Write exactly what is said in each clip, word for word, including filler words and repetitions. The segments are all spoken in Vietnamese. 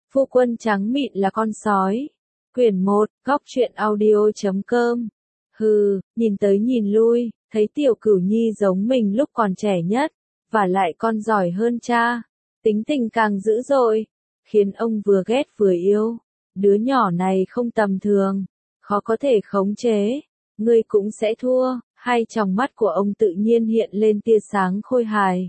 Phu quân trắng mịn là con sói. Quyển một, góc truyện audio chấm com. Hừ, nhìn tới nhìn lui, thấy tiểu cửu nhi giống mình lúc còn trẻ nhất, và lại con giỏi hơn cha. Tính tình càng dữ dội, khiến ông vừa ghét vừa yêu. Đứa nhỏ này không tầm thường, khó có thể khống chế. Ngươi cũng sẽ thua. Hai tròng mắt của ông tự nhiên hiện lên tia sáng khôi hài.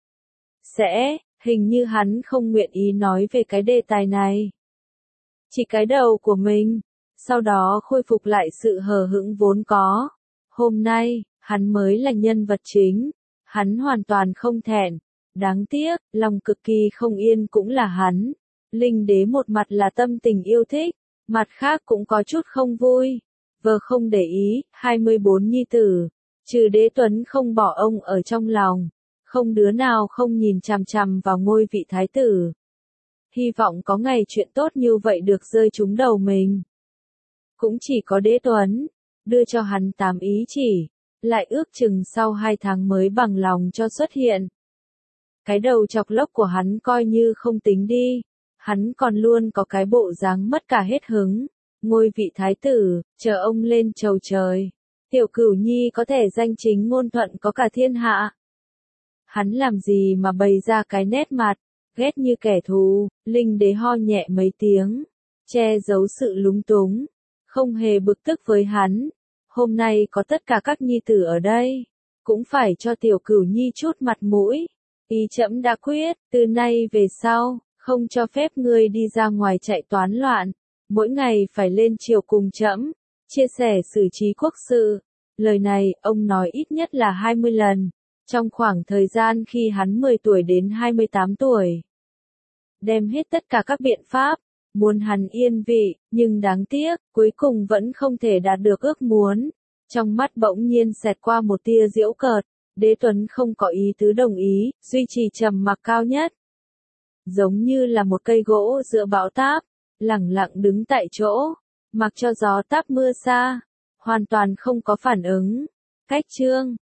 Sẽ, hình như hắn không nguyện ý nói về cái đề tài này. Chỉ cái đầu của mình, sau đó khôi phục lại sự hờ hững vốn có. Hôm nay, hắn mới là nhân vật chính, hắn hoàn toàn không thẹn. Đáng tiếc, lòng cực kỳ không yên cũng là hắn. Linh đế một mặt là tâm tình yêu thích, mặt khác cũng có chút không vui. Vờ không để ý, hai mươi bốn nhi tử, trừ Đế Tuấn không bỏ ông ở trong lòng, không đứa nào không nhìn chằm chằm vào ngôi vị thái tử. Hy vọng có ngày chuyện tốt như vậy được rơi trúng đầu mình. Cũng chỉ có Đế Tuấn, đưa cho hắn tám ý chỉ, lại ước chừng sau hai tháng mới bằng lòng cho xuất hiện. Cái đầu chọc lốc của hắn coi như không tính đi, hắn còn luôn có cái bộ dáng mất cả hết hứng. Ngôi vị thái tử, chờ ông lên chầu trời. Tiểu cửu nhi có thể danh chính ngôn thuận có cả thiên hạ. Hắn làm gì mà bày ra cái nét mặt, ghét như kẻ thù. Linh đế ho nhẹ mấy tiếng, che giấu sự lúng túng, không hề bực tức với hắn. Hôm nay có tất cả các nhi tử ở đây, cũng phải cho tiểu cửu nhi chút mặt mũi. Ý trẫm đã quyết, từ nay về sau, không cho phép ngươi đi ra ngoài chạy toán loạn. Mỗi ngày phải lên triều cùng trẫm, chia sẻ xử trí quốc sự. Lời này, ông nói ít nhất là hai mươi lần, trong khoảng thời gian khi hắn mười tuổi đến hai mươi tám tuổi. Đem hết tất cả các biện pháp, muốn hắn yên vị, nhưng đáng tiếc, cuối cùng vẫn không thể đạt được ước muốn. Trong mắt bỗng nhiên xẹt qua một tia giễu cợt, Đế Tuấn không có ý tứ đồng ý, duy trì trầm mặc cao nhất. Giống như là một cây gỗ giữa bão táp, lẳng lặng đứng tại chỗ, mặc cho gió táp mưa xa, hoàn toàn không có phản ứng. Cách chương